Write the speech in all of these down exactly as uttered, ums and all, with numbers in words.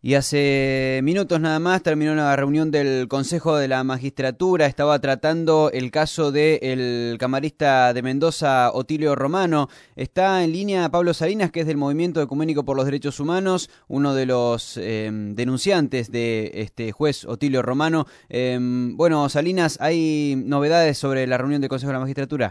Y hace minutos nada más terminó la reunión del Consejo de la Magistratura. Estaba tratando el caso del camarista de Mendoza, Otilio Romano. Está en línea Pablo Salinas, que es del Movimiento Ecuménico por los Derechos Humanos, uno de los eh, denunciantes de este juez Otilio Romano. Eh, bueno, Salinas, ¿hay novedades sobre la reunión del Consejo de la Magistratura?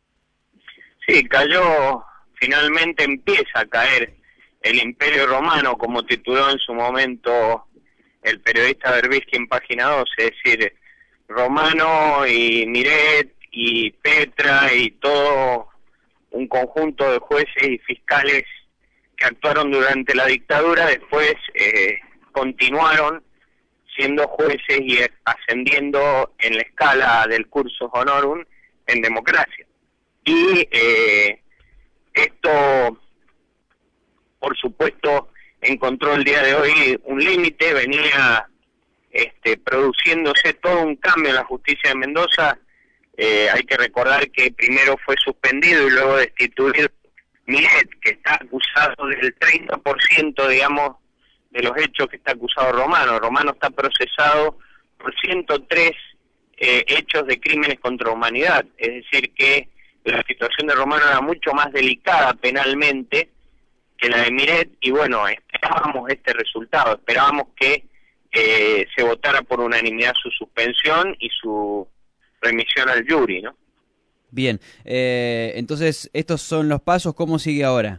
Sí, cayó, finalmente empieza a caer el Imperio Romano, como tituló en su momento el periodista Berbisky en Página doce, es decir, Romano y Miret y Petra y todo un conjunto de jueces y fiscales que actuaron durante la dictadura, después eh, continuaron siendo jueces y ascendiendo en la escala del cursus honorum en democracia. Y eh, esto, por supuesto, encontró el día de hoy un límite, venía este, produciéndose todo un cambio en la justicia de Mendoza. Eh, hay que recordar que primero fue suspendido y luego destituido Miret, que está acusado del treinta por ciento, digamos, de los hechos que está acusado Romano. Romano está procesado por ciento tres eh, hechos de crímenes contra la humanidad, es decir que la situación de Romano era mucho más delicada penalmente que la de Miret, y bueno, esperábamos este resultado, esperábamos que eh, se votara por unanimidad su suspensión y su remisión al jury, ¿no? Bien, eh, entonces, estos son los pasos, ¿cómo sigue ahora?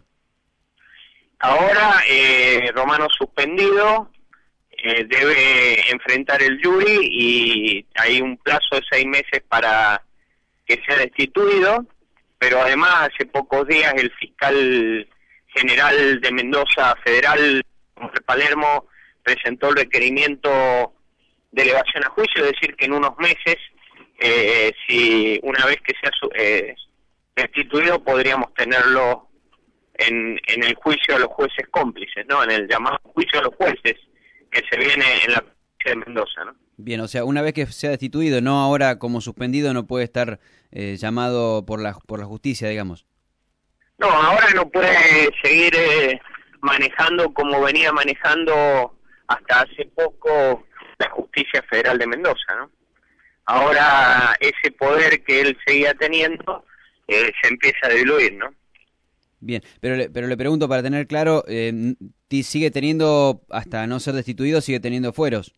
Ahora, eh, Romano suspendido, eh, debe enfrentar el jury y hay un plazo de seis meses para que sea destituido, pero además hace pocos días el fiscal general de Mendoza Federal, de Palermo, presentó el requerimiento de elevación a juicio, es decir que en unos meses, eh, si una vez que sea eh, destituido, podríamos tenerlo en, en el juicio a los jueces cómplices, ¿no? En el llamado juicio a los jueces que se viene en la provincia de Mendoza, ¿no? Bien, o sea, una vez que sea destituido, no ahora como suspendido, no puede estar eh, llamado por la por la justicia, digamos. No, ahora no puede seguir eh, manejando como venía manejando hasta hace poco la Justicia Federal de Mendoza, ¿no? Ahora ese poder que él seguía teniendo eh, se empieza a diluir, ¿no? Bien, pero le, pero le pregunto para tener claro, eh, ¿sigue teniendo, hasta no ser destituido, sigue teniendo fueros?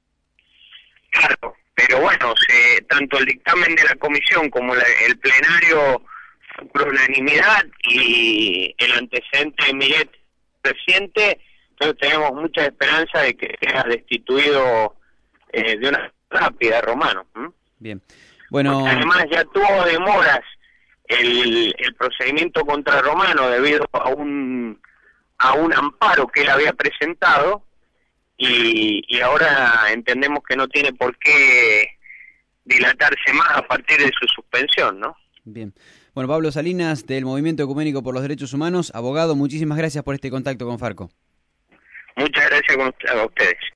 Claro, pero bueno, se, tanto el dictamen de la comisión como la, el plenario por unanimidad y el antecedente de Miret reciente, entonces tenemos mucha esperanza de que sea destituido eh, de una rápida Romano. ¿Mm? Bien, bueno. Porque además ya tuvo demoras el, el procedimiento contra Romano debido a un a un amparo que él había presentado y, y ahora entendemos que no tiene por qué dilatarse más a partir de su suspensión, ¿no? Bien. Bueno, Pablo Salinas, del Movimiento Ecuménico por los Derechos Humanos, abogado, muchísimas gracias por este contacto con Farco. Muchas gracias a ustedes.